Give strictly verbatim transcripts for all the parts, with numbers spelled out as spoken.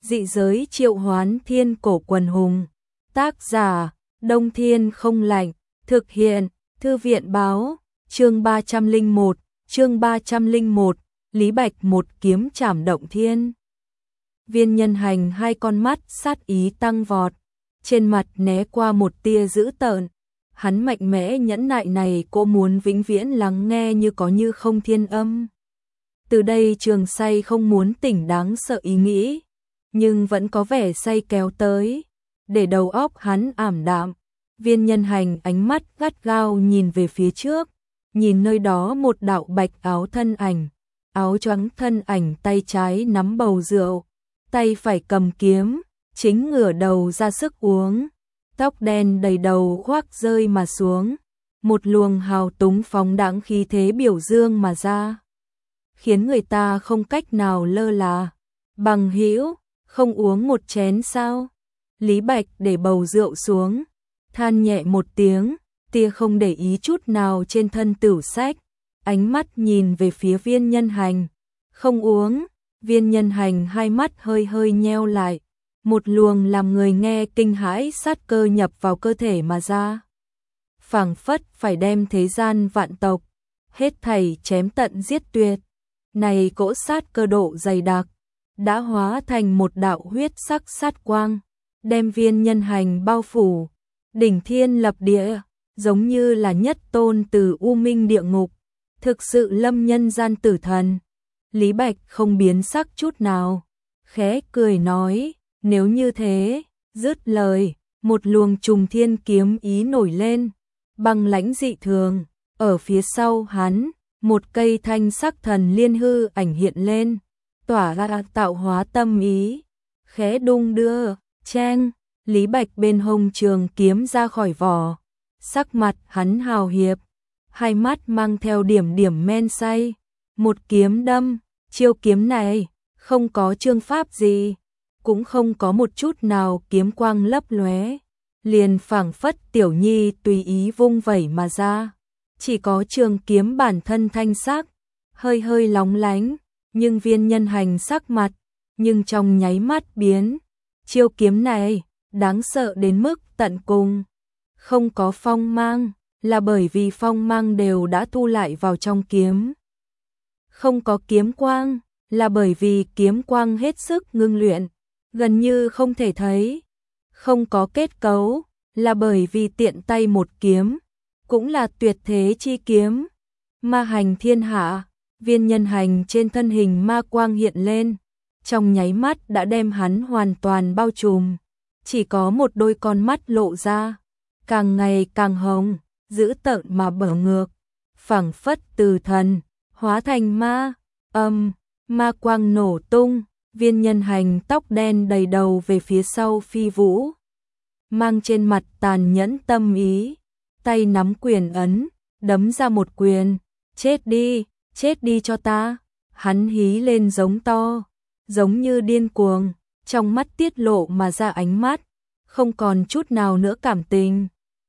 Dị giới triệu hoán thiên cổ quần hùng. Tác giả, Đông Thiên Không Lạnh. Thực hiện, Thư viện báo. Chương ba trăm lẻ một, chương ba trăm lẻ một, Lý Bạch một kiếm chảm động thiên. Viên Nhân Hành hai con mắt sát ý tăng vọt, trên mặt né qua một tia dữ tợn. Hắn mạnh mẽ nhẫn nại này cô muốn vĩnh viễn lắng nghe như có như không thiên âm. Từ đây Trường Say không muốn tỉnh đáng sợ ý nghĩ, nhưng vẫn có vẻ say kéo tới, để đầu óc hắn ảm đạm. Viên Nhân Hành ánh mắt gắt gao nhìn về phía trước, nhìn nơi đó một đạo bạch áo thân ảnh, áo choàng thân ảnh tay trái nắm bầu rượu, tay phải cầm kiếm, chính ngửa đầu ra sức uống, tóc đen đầy đầu khoác rơi mà xuống, một luồng hào túng phóng đãng khí thế biểu dương mà ra, khiến người ta không cách nào lơ là. Bằng hữu, không uống một chén sao? Lý Bạch để bầu rượu xuống, than nhẹ một tiếng, tia không để ý chút nào trên thân Tửu Sách, ánh mắt nhìn về phía Viên Nhân Hành. Không uống. Viên Nhân Hành hai mắt hơi hơi nheo lại, một luồng làm người nghe kinh hãi sát cơ nhập vào cơ thể mà ra. Phảng phất phải đem thế gian vạn tộc, hết thảy chém tận giết tuyệt. Này cỗ sát cơ độ dày đặc, đã hóa thành một đạo huyết sắc sát quang, đem Viên Nhân Hành bao phủ, đỉnh thiên lập địa, giống như là nhất tôn từ u minh địa ngục, thực sự lâm nhân gian tử thần. Lý Bạch không biến sắc chút nào, khẽ cười nói, nếu như thế, dứt lời, một luồng trùng thiên kiếm ý nổi lên, băng lãnh dị thường, ở phía sau hắn, một cây thanh sắc thần liên hư ảnh hiện lên, tỏa ra tạo hóa tâm ý, khẽ đung đưa, cheng, Lý Bạch bên hông trường kiếm ra khỏi vỏ, sắc mặt hắn hào hiệp, hai mắt mang theo điểm điểm men say, một kiếm đâm. Chiêu kiếm này không có chương pháp gì, cũng không có một chút nào kiếm quang lấp lóe, liền phảng phất tiểu nhi tùy ý vung vẩy mà ra, chỉ có trường kiếm bản thân thanh sắc, hơi hơi lóng lánh, nhưng Viên Nhân Hành sắc mặt, nhưng trong nháy mắt biến, chiêu kiếm này đáng sợ đến mức tận cùng, không có phong mang, là bởi vì phong mang đều đã thu lại vào trong kiếm. Không có kiếm quang, là bởi vì kiếm quang hết sức ngưng luyện, gần như không thể thấy. Không có kết cấu, là bởi vì tiện tay một kiếm, cũng là tuyệt thế chi kiếm. Ma hành thiên hạ, Viên Nhân Hành trên thân hình ma quang hiện lên, trong nháy mắt đã đem hắn hoàn toàn bao trùm, chỉ có một đôi con mắt lộ ra, càng ngày càng hồng, dữ tợn mà bở ngược, phảng phất từ thần hóa thành ma. Âm, ma quang nổ tung, Viên Nhân Hành tóc đen đầy đầu về phía sau phi vũ, mang trên mặt tàn nhẫn tâm ý, tay nắm quyền ấn, đấm ra một quyền, chết đi, chết đi cho ta. Hắn hí lên giống to, giống như điên cuồng, trong mắt tiết lộ mà ra ánh mắt, không còn chút nào nữa cảm tình,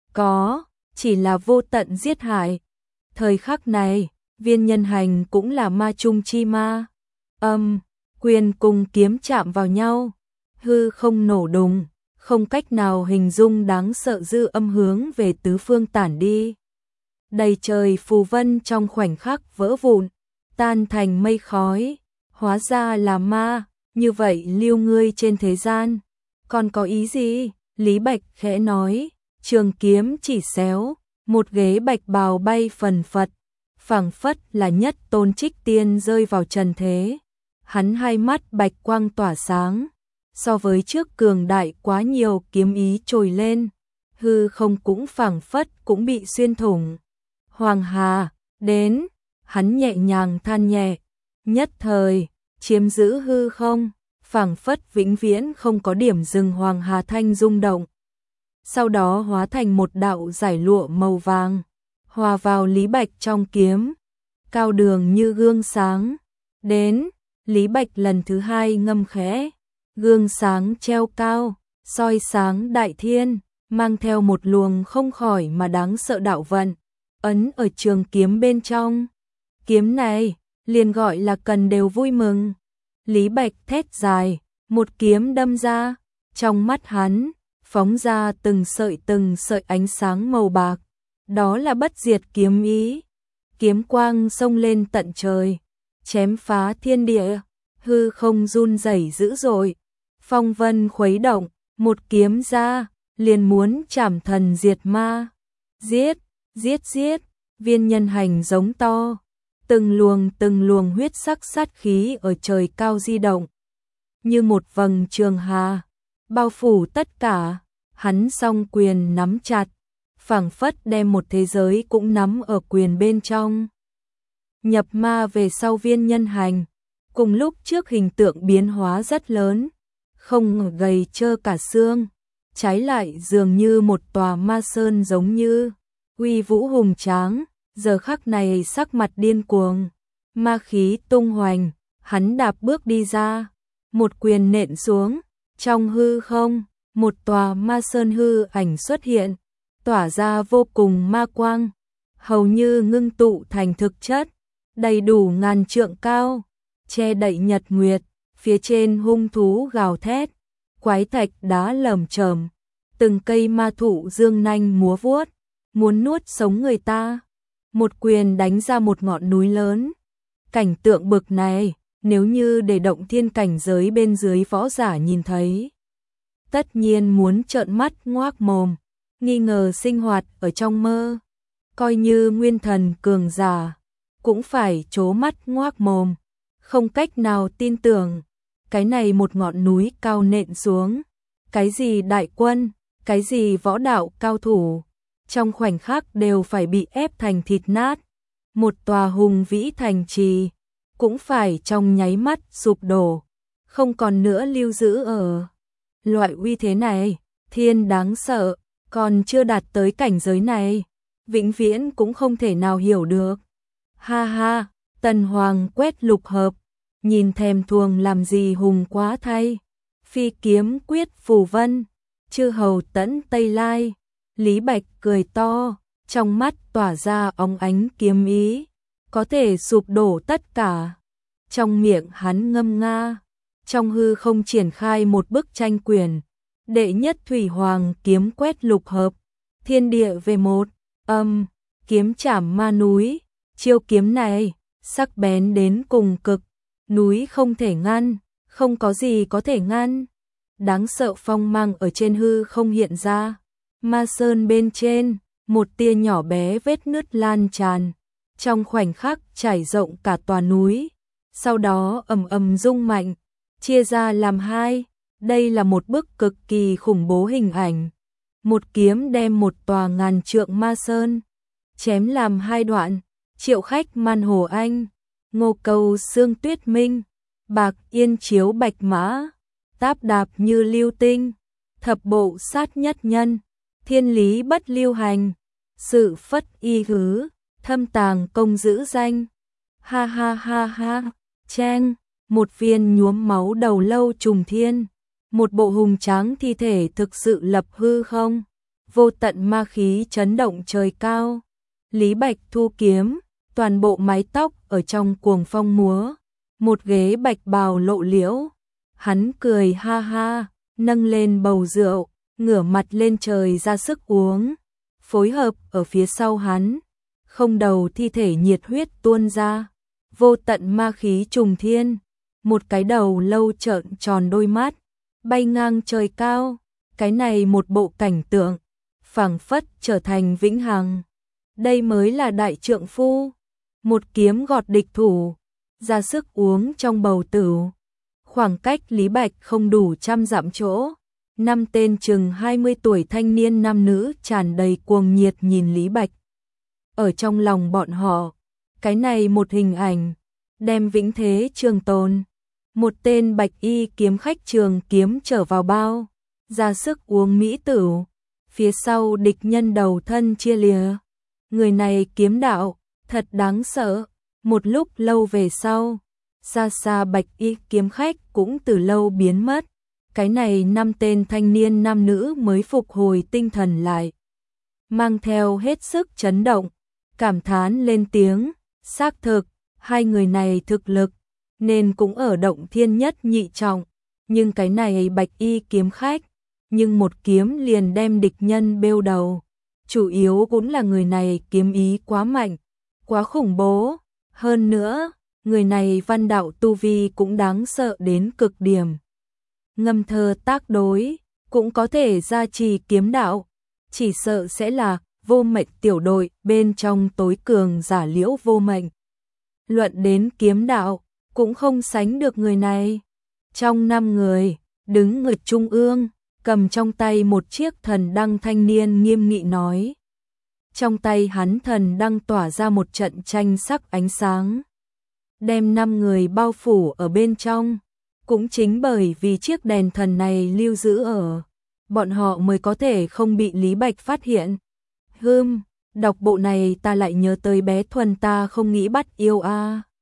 có, chỉ là vô tận giết hại. Thời khắc này, Viên Nhân Hành cũng là ma trung chi ma. Âm, quyền cùng kiếm chạm vào nhau, hư không nổ đùng, không cách nào hình dung đáng sợ dư âm hướng về tứ phương tản đi. Đầy trời phù vân trong khoảnh khắc vỡ vụn, tan thành mây khói, hóa ra là ma, như vậy lưu ngươi trên thế gian, còn có ý gì? Lý Bạch khẽ nói, trường kiếm chỉ xéo, một ghế bạch bào bay phần phật, phảng phất là nhất tôn trích tiên rơi vào trần thế. Hắn hai mắt bạch quang tỏa sáng, so với trước cường đại quá nhiều, kiếm ý trồi lên, hư không cũng phảng phất cũng bị xuyên thủng. Hoàng Hà, đến, hắn nhẹ nhàng than nhẹ, nhất thời, chiếm giữ hư không, phảng phất vĩnh viễn không có điểm dừng. Hoàng Hà thanh rung động, sau đó hóa thành một đạo giải lụa màu vàng, hòa vào Lý Bạch trong kiếm, cao đường như gương sáng. Đến, Lý Bạch lần thứ hai ngâm khẽ, gương sáng treo cao, soi sáng đại thiên, mang theo một luồng không khỏi mà đáng sợ đạo vận, ấn ở trường kiếm bên trong. Kiếm này, liền gọi là cần đều vui mừng. Lý Bạch thét dài, một kiếm đâm ra, trong mắt hắn phóng ra từng sợi từng sợi ánh sáng màu bạc, đó là bất diệt kiếm ý. Kiếm quang xông lên tận trời, chém phá thiên địa, hư không run rẩy dữ dội, phong vân khuấy động, một kiếm ra, liền muốn chảm thần diệt ma. Giết, giết giết, Viên Nhân Hành giống to, từng luồng từng luồng huyết sắc sát khí ở trời cao di động, như một vầng trường hà, bao phủ tất cả. Hắn song quyền nắm chặt, phảng phất đem một thế giới cũng nắm ở quyền bên trong. Nhập ma về sau Viên Nhân Hành, cùng lúc trước hình tượng biến hóa rất lớn, không gầy trơ cả xương, trái lại dường như một tòa ma sơn giống như uy vũ hùng tráng, giờ khắc này sắc mặt điên cuồng, ma khí tung hoành, hắn đạp bước đi ra, một quyền nện xuống, trong hư không, một tòa ma sơn hư ảnh xuất hiện, tỏa ra vô cùng ma quang, hầu như ngưng tụ thành thực chất, đầy đủ ngàn trượng cao, che đậy nhật nguyệt, phía trên hung thú gào thét, quái thạch đá lởm chởm, từng cây ma thụ dương nanh múa vuốt, muốn nuốt sống người ta. Một quyền đánh ra một ngọn núi lớn. Cảnh tượng bực này, nếu như để động thiên cảnh giới bên dưới võ giả nhìn thấy, tất nhiên muốn trợn mắt ngoác mồm, nghi ngờ sinh hoạt ở trong mơ. Coi như nguyên thần cường giả, cũng phải trố mắt ngoác mồm, không cách nào tin tưởng. Cái này một ngọn núi cao nện xuống, cái gì đại quân, cái gì võ đạo cao thủ, trong khoảnh khắc đều phải bị ép thành thịt nát. Một tòa hùng vĩ thành trì, cũng phải trong nháy mắt sụp đổ, không còn nữa lưu giữ ở. Loại uy thế này, thiên đáng sợ, còn chưa đạt tới cảnh giới này, vĩnh viễn cũng không thể nào hiểu được. Ha ha, Tần Hoàng quét lục hợp, nhìn thèm thuồng làm gì hùng quá thay. Phi kiếm quyết phù vân, chư hầu tẫn Tây Lai. Lý Bạch cười to, trong mắt tỏa ra óng ánh kiếm ý, có thể sụp đổ tất cả. Trong miệng hắn ngâm nga, trong hư không triển khai một bức tranh quyển, đệ nhất thủy hoàng kiếm quét lục hợp, thiên địa về một, âm, kiếm chảm ma núi. Chiêu kiếm này, sắc bén đến cùng cực, núi không thể ngăn, không có gì có thể ngăn. Đáng sợ phong mang ở trên hư không hiện ra, ma sơn bên trên, một tia nhỏ bé vết nứt lan tràn, trong khoảnh khắc trải rộng cả tòa núi, sau đó ầm ầm rung mạnh, chia ra làm hai. Đây là một bức cực kỳ khủng bố hình ảnh. Một kiếm đem một tòa ngàn trượng ma sơn chém làm hai đoạn. Triệu Khách Man Hồ Anh, Ngô Cầu Sương Tuyết Minh, Bạc Yên Chiếu Bạch Mã, Táp Đạp Như Lưu Tinh, Thập Bộ Sát Nhất Nhân, Thiên Lý Bất Lưu Hành, Sự Phất Y Hứ, Thâm Tàng Công Giữ Danh. Ha ha ha ha, chen, một viên nhuốm máu đầu lâu trùng thiên, một bộ hùng tráng thi thể thực sự lập hư không, vô tận ma khí chấn động trời cao. Lý Bạch thu kiếm, toàn bộ mái tóc ở trong cuồng phong múa, một ghế bạch bào lộ liễu. Hắn cười ha ha, nâng lên bầu rượu, ngửa mặt lên trời ra sức uống. Phối hợp ở phía sau hắn, không đầu thi thể nhiệt huyết tuôn ra, vô tận ma khí trùng thiên, một cái đầu lâu trợn tròn đôi mắt, bay ngang trời cao. Cái này một bộ cảnh tượng, phảng phất trở thành vĩnh hằng. Đây mới là đại trượng phu, một kiếm gọt địch thủ, ra sức uống trong bầu tửu. Khoảng cách Lý Bạch không đủ trăm dặm chỗ, năm tên chừng hai mươi tuổi thanh niên nam nữ tràn đầy cuồng nhiệt nhìn Lý Bạch. Ở trong lòng bọn họ, cái này một hình ảnh, đem vĩnh thế trường tồn. Một tên bạch y kiếm khách trường kiếm trở vào bao, ra sức uống mỹ tửu, phía sau địch nhân đầu thân chia lìa. Người này kiếm đạo, thật đáng sợ. Một lúc lâu về sau, xa xa bạch y kiếm khách cũng từ lâu biến mất. Cái này năm tên thanh niên nam nữ mới phục hồi tinh thần lại, mang theo hết sức chấn động, cảm thán lên tiếng. Xác thực, hai người này thực lực, nên cũng ở động thiên nhất nhị trọng. Nhưng cái này bạch y kiếm khách, nhưng một kiếm liền đem địch nhân bêu đầu. Chủ yếu cũng là người này kiếm ý quá mạnh, quá khủng bố. Hơn nữa, người này văn đạo tu vi cũng đáng sợ đến cực điểm. Ngâm thơ tác đối, cũng có thể gia trì kiếm đạo, chỉ sợ sẽ là vô mệnh tiểu đội bên trong tối cường giả Liễu Vô Mệnh. Luận đến kiếm đạo, cũng không sánh được người này. Trong năm người, đứng người trung ương, cầm trong tay một chiếc thần đăng thanh niên nghiêm nghị nói. Trong tay hắn thần đăng tỏa ra một trận tranh sắc ánh sáng, đem năm người bao phủ ở bên trong. Cũng chính bởi vì chiếc đèn thần này lưu giữ ở, bọn họ mới có thể không bị Lý Bạch phát hiện. Hừm, đọc bộ này ta lại nhớ tới bé Thuần ta không nghĩ bắt yêu a. À.